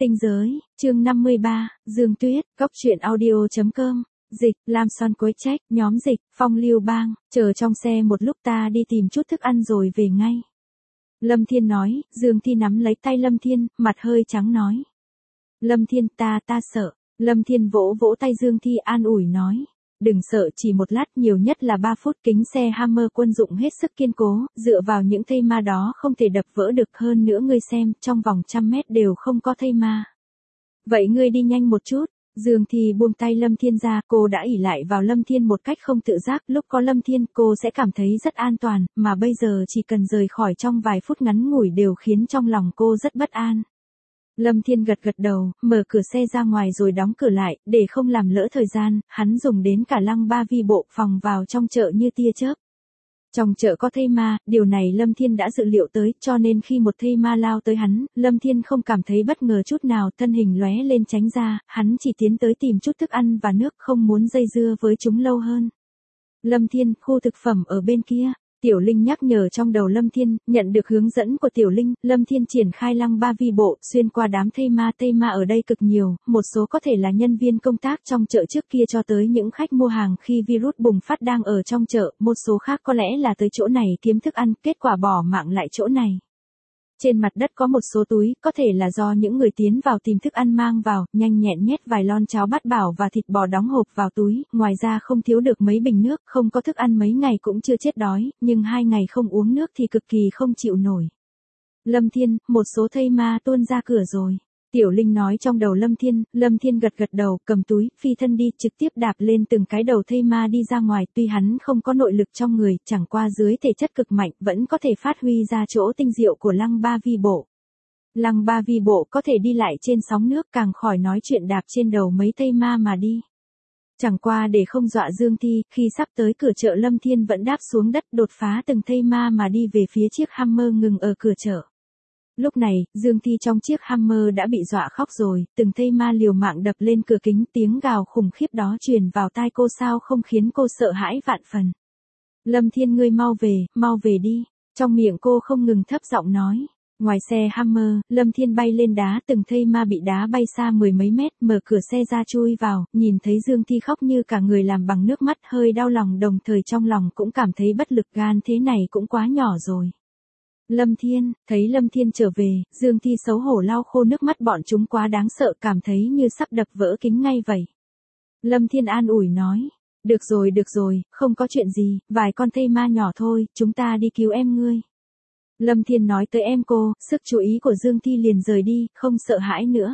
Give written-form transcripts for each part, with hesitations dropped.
Tinh giới, chương 53, Dương Tuyết, Cốc truyện audio.com, dịch, Lam Xoan Quế Trách, nhóm dịch, Phong Lưu Bang, chờ trong xe một lúc ta đi tìm chút thức ăn rồi về ngay. Lâm Thiên nói, Dương Thi nắm lấy tay Lâm Thiên, mặt hơi trắng nói. Lâm Thiên ta sợ. Lâm Thiên vỗ vỗ tay Dương Thi an ủi nói. Đừng sợ, chỉ một lát, nhiều nhất là 3 phút. Kính xe Hammer quân dụng hết sức kiên cố, dựa vào những thây ma đó không thể đập vỡ được. Hơn nữa ngươi xem, trong vòng 100 mét đều không có thây ma. Vậy ngươi đi nhanh một chút. Dương Thi buông tay Lâm Thiên ra, cô đã ỷ lại vào Lâm Thiên một cách không tự giác. Lúc có Lâm Thiên cô sẽ cảm thấy rất an toàn, mà bây giờ chỉ cần rời khỏi trong vài phút ngắn ngủi đều khiến trong lòng cô rất bất an. Lâm Thiên gật đầu, mở cửa xe ra ngoài rồi đóng cửa lại, để không làm lỡ thời gian, hắn dùng đến cả Lăng Ba Vi bộ phòng vào trong chợ như tia chớp. Trong chợ có thây ma, điều này Lâm Thiên đã dự liệu tới, cho nên khi một thây ma lao tới hắn, Lâm Thiên không cảm thấy bất ngờ chút nào, thân hình lóe lên tránh ra, hắn chỉ tiến tới tìm chút thức ăn và nước, không muốn dây dưa với chúng lâu hơn. Lâm Thiên, khu thực phẩm ở bên kia. Tiểu Linh nhắc nhở trong đầu Lâm Thiên, nhận được hướng dẫn của Tiểu Linh, Lâm Thiên triển khai Lăng Ba Vi bộ, xuyên qua đám thây ma ở đây cực nhiều, một số có thể là nhân viên công tác trong chợ trước kia cho tới những khách mua hàng khi virus bùng phát đang ở trong chợ, một số khác có lẽ là tới chỗ này kiếm thức ăn, kết quả bỏ mạng lại chỗ này. Trên mặt đất có một số túi, có thể là do những người tiến vào tìm thức ăn mang vào, nhanh nhẹn nhét vài lon cháo bát bảo và thịt bò đóng hộp vào túi, ngoài ra không thiếu được mấy bình nước, không có thức ăn mấy ngày cũng chưa chết đói, nhưng 2 ngày không uống nước thì cực kỳ không chịu nổi. Lâm Thiên, một số thây ma tuôn ra cửa rồi. Tiểu Linh nói trong đầu Lâm Thiên gật đầu, cầm túi, phi thân đi, trực tiếp đạp lên từng cái đầu thây ma đi ra ngoài, tuy hắn không có nội lực trong người, chẳng qua dưới thể chất cực mạnh, vẫn có thể phát huy ra chỗ tinh diệu của Lăng Ba Vi bộ. Lăng Ba Vi bộ có thể đi lại trên sóng nước, càng khỏi nói chuyện đạp trên đầu mấy thây ma mà đi. Chẳng qua để không dọa Dương Thi, khi sắp tới cửa chợ Lâm Thiên vẫn đáp xuống đất, đột phá từng thây ma mà đi về phía chiếc Hammer ngừng ở cửa chợ. Lúc này, Dương Thi trong chiếc Hammer đã bị dọa khóc rồi, từng thây ma liều mạng đập lên cửa kính, tiếng gào khủng khiếp đó truyền vào tai cô sao không khiến cô sợ hãi vạn phần. Lâm Thiên ngươi mau về đi, trong miệng cô không ngừng thấp giọng nói. Ngoài xe Hammer, Lâm Thiên bay lên đá, từng thây ma bị đá bay xa 10 mấy mét, mở cửa xe ra chui vào, nhìn thấy Dương Thi khóc như cả người làm bằng nước mắt, hơi đau lòng đồng thời trong lòng cũng cảm thấy bất lực, gan thế này cũng quá nhỏ rồi. Lâm Thiên, thấy Lâm Thiên trở về, Dương Thi xấu hổ lau khô nước mắt, bọn chúng quá đáng sợ, cảm thấy như sắp đập vỡ kính ngay vậy. Lâm Thiên an ủi nói, được rồi, không có chuyện gì, vài con thây ma nhỏ thôi, chúng ta đi cứu em ngươi. Lâm Thiên nói tới em cô, sức chú ý của Dương Thi liền rời đi, không sợ hãi nữa.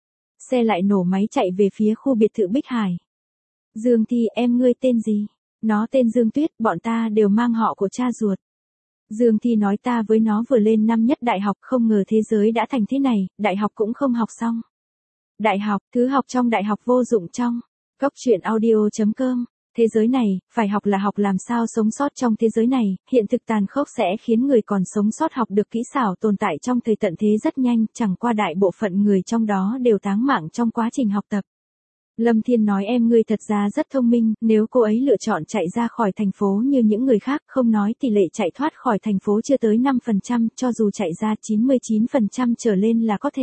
Xe lại nổ máy chạy về phía khu biệt thự Bích Hải. Dương Thi, em ngươi tên gì? Nó tên Dương Tuyết, bọn ta đều mang họ của cha ruột. Dương Thi nói ta với nó vừa lên năm nhất đại học, không ngờ thế giới đã thành thế này, đại học cũng không học xong. Đại học, thứ học trong đại học vô dụng trong. Cốc truyện audio.com. Thế giới này, phải học là học làm sao sống sót trong thế giới này, hiện thực tàn khốc sẽ khiến người còn sống sót học được kỹ xảo tồn tại trong thời tận thế rất nhanh, chẳng qua đại bộ phận người trong đó đều táng mạng trong quá trình học tập. Lâm Thiên nói em ngươi thật ra rất thông minh, nếu cô ấy lựa chọn chạy ra khỏi thành phố như những người khác, không nói tỷ lệ chạy thoát khỏi thành phố chưa tới 5%, cho dù chạy ra 99% trở lên là có thể.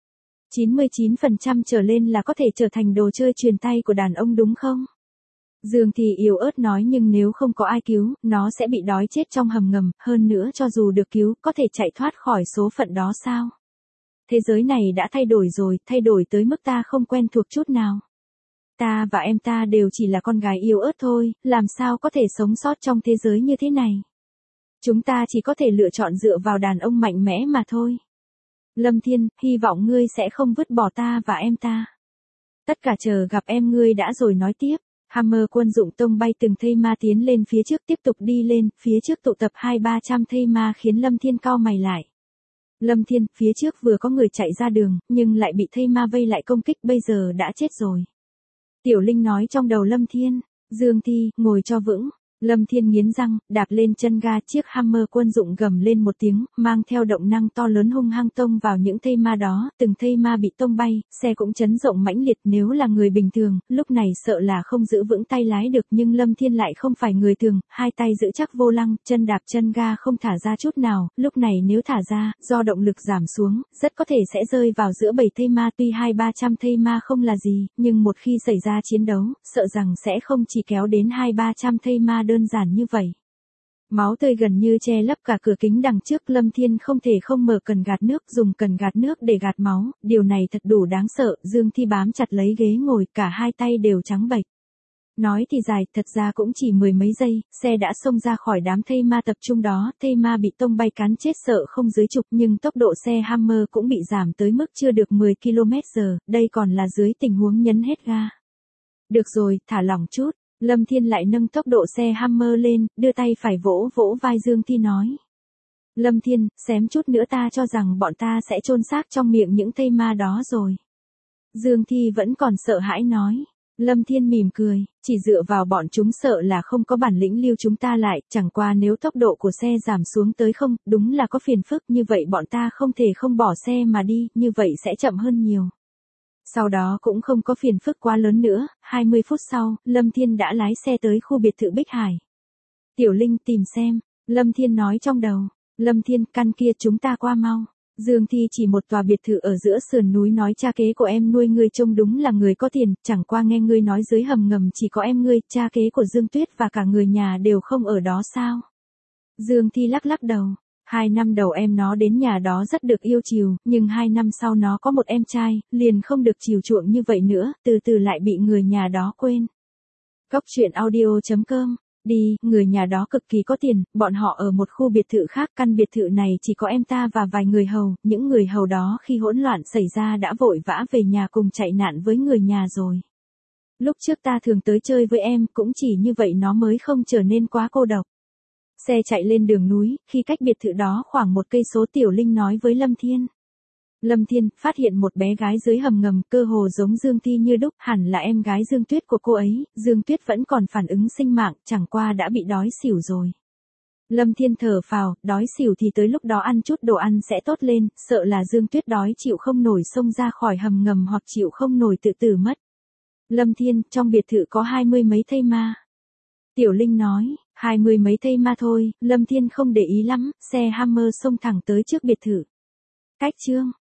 99% trở lên là có thể trở thành đồ chơi truyền tay của đàn ông đúng không? Dương Thi yếu ớt nói nhưng nếu không có ai cứu, nó sẽ bị đói chết trong hầm ngầm, hơn nữa cho dù được cứu, có thể chạy thoát khỏi số phận đó sao? Thế giới này đã thay đổi rồi, thay đổi tới mức ta không quen thuộc chút nào. Ta và em ta đều chỉ là con gái yếu ớt thôi, làm sao có thể sống sót trong thế giới như thế này? Chúng ta chỉ có thể lựa chọn dựa vào đàn ông mạnh mẽ mà thôi. Lâm Thiên, hy vọng ngươi sẽ không vứt bỏ ta và em ta. Tất cả chờ gặp em ngươi đã rồi nói tiếp. Hammer quân dụng tông bay từng thây ma tiến lên phía trước, tiếp tục đi lên, phía trước tụ tập 200-300 thây ma khiến Lâm Thiên cau mày lại. Lâm Thiên, phía trước vừa có người chạy ra đường, nhưng lại bị thây ma vây lại công kích, bây giờ đã chết rồi. Tiểu Linh nói trong đầu Lâm Thiên, Dương Thi, ngồi cho vững. Lâm Thiên nghiến răng, đạp lên chân ga, chiếc Hammer quân dụng gầm lên một tiếng, mang theo động năng to lớn hung hăng tông vào những thây ma đó, từng thây ma bị tông bay, xe cũng chấn động mãnh liệt. Nếu là người bình thường, lúc này sợ là không giữ vững tay lái được, nhưng Lâm Thiên lại không phải người thường, hai tay giữ chắc vô lăng, chân đạp chân ga không thả ra chút nào, lúc này nếu thả ra, do động lực giảm xuống, rất có thể sẽ rơi vào giữa bầy thây ma. Tuy 200-300 thây ma không là gì, nhưng một khi xảy ra chiến đấu, sợ rằng sẽ không chỉ kéo đến 200-300 thây ma đơn giản như vậy. Máu tươi gần như che lấp cả cửa kính đằng trước, Lâm Thiên không thể không mở cần gạt nước, dùng cần gạt nước để gạt máu, điều này thật đủ đáng sợ. Dương Thi bám chặt lấy ghế ngồi, cả hai tay đều trắng bệch. Nói thì dài, thật ra cũng chỉ mười mấy giây, xe đã xông ra khỏi đám thây ma tập trung đó, thây ma bị tông bay cán chết sợ không dưới chục, nhưng tốc độ xe Hammer cũng bị giảm tới mức chưa được 10 km/h, đây còn là dưới tình huống nhấn hết ga. Được rồi, thả lỏng chút. Lâm Thiên lại nâng tốc độ xe Hammer lên, đưa tay phải vỗ vỗ vai Dương Thi nói. Lâm Thiên, xém chút nữa ta cho rằng bọn ta sẽ chôn xác trong miệng những thây ma đó rồi. Dương Thi vẫn còn sợ hãi nói. Lâm Thiên mỉm cười, chỉ dựa vào bọn chúng sợ là không có bản lĩnh lưu chúng ta lại, chẳng qua nếu tốc độ của xe giảm xuống tới không, đúng là có phiền phức, như vậy bọn ta không thể không bỏ xe mà đi, như vậy sẽ chậm hơn nhiều. Sau đó cũng không có phiền phức quá lớn nữa, 20 phút sau, Lâm Thiên đã lái xe tới khu biệt thự Bích Hải. Tiểu Linh tìm xem, Lâm Thiên nói trong đầu. Lâm Thiên, căn kia chúng ta qua mau. Dương Thi chỉ một tòa biệt thự ở giữa sườn núi, nói cha kế của em nuôi ngươi trông đúng là người có tiền, chẳng qua nghe ngươi nói dưới hầm ngầm chỉ có em ngươi, cha kế của Dương Tuyết và cả người nhà đều không ở đó sao? Dương Thi lắc lắc đầu. 2 năm đầu em nó đến nhà đó rất được yêu chiều, nhưng 2 năm sau nó có một em trai, liền không được chiều chuộng như vậy nữa, từ từ lại bị người nhà đó quên. Cốc truyện audio.com. Đi, người nhà đó cực kỳ có tiền, bọn họ ở một khu biệt thự khác, căn biệt thự này chỉ có em ta và vài người hầu, những người hầu đó khi hỗn loạn xảy ra đã vội vã về nhà cùng chạy nạn với người nhà rồi. Lúc trước ta thường tới chơi với em, cũng chỉ như vậy nó mới không trở nên quá cô độc. Xe chạy lên đường núi, khi cách biệt thự đó khoảng 1 cây số, Tiểu Linh nói với Lâm Thiên. Lâm Thiên phát hiện một bé gái dưới hầm ngầm, cơ hồ giống Dương Thi như đúc, hẳn là em gái Dương Tuyết của cô ấy. Dương Tuyết vẫn còn phản ứng sinh mạng, chẳng qua đã bị đói xỉu rồi. Lâm Thiên thở phào, đói xỉu thì tới lúc đó ăn chút đồ ăn sẽ tốt lên, sợ là Dương Tuyết đói chịu không nổi xông ra khỏi hầm ngầm hoặc chịu không nổi tự tử mất. Lâm Thiên, trong biệt thự có 20 mấy thây ma. Tiểu Linh nói, 20 mấy thây ma thôi. Lâm Thiên không để ý lắm, xe Hammer xông thẳng tới trước biệt thự. Cách chương